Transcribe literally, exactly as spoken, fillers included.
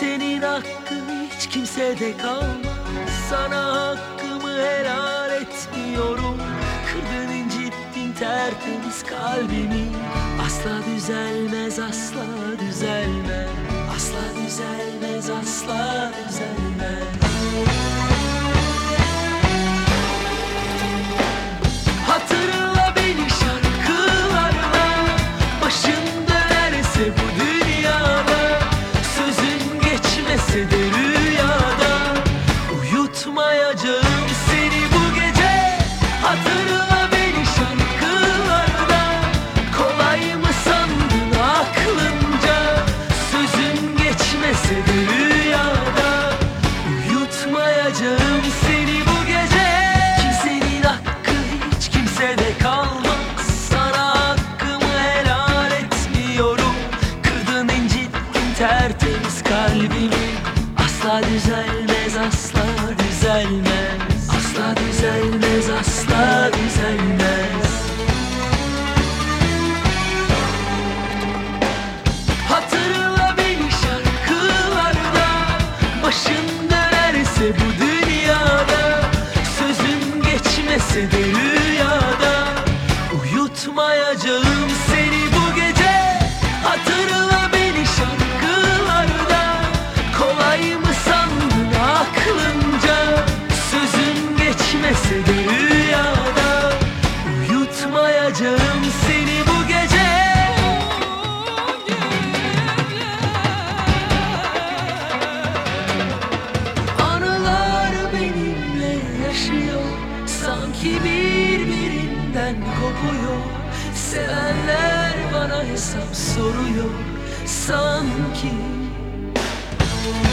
Senin hakkın hiç kimsede kalmaz. Sana hakkımı helal etmiyorum. Kırdın, incittin tertemiz kalbimi. Asla düzelmez, asla düzelmez. Asla düzelmez, asla düzelmez. Hatırla beni şarkılarla, başın dönerse bu dünyada, sözün geçmese de rüyada, uyutmayacağım seni bu gece. Hatırla beni şarkılarda, kolay mı sandın aklınca, sözün geçmese de rüyada, uyutmayacağım seni bu gece. Kimsenin hakkı hiç kimsede kalmaz. Sana hakkımı helal etmiyorum. Kırdın, incittin tertemiz kalbimi. Asla düzelmez, asla düzelmez. Asla düzelmez, asla düzelmez. Hatırla beni şarkılarda, başın dönerse bu dünyada, sözün geçmese de rüyada, uyutmayacağım seni bu gece. Hatırla beni şarkılarda, kolay mı sandın aklınca, sözün geçmese de rüyada, uyutmayacağım seni bu gece. Anılar benimle yaşıyor, sanki birbirinden kopuyor. Sevenler bana hesap soruyor sanki.